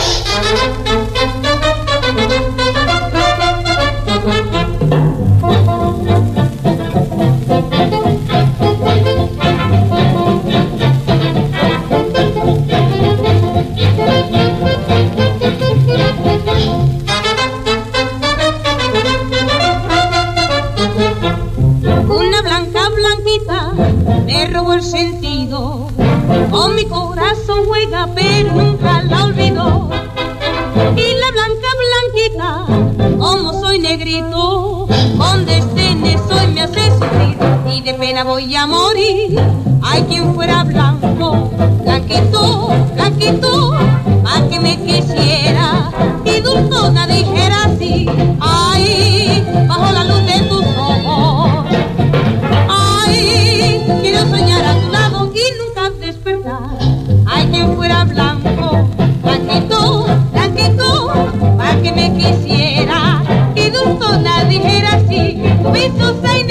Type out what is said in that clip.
Una blanca blanquita me robó el sentido, con mi corazón juega pero nunca la olvidó. Y la blanca blanquita, como soy negrito, con desdenes hoy me hace sufrir y de pena voy a morir. Ay, quien fuera blanco, blanquito, blanquito, pa' que me quisiera y dulzona dijera así. Ay, bajo la luz de tus ojos, ay, quiero soñar a tu lado y nunca despertar. Ay, quien fuera blanco, blanquito, blanquito, pa' que me quisiera y dulzona dijera así. Tu beso se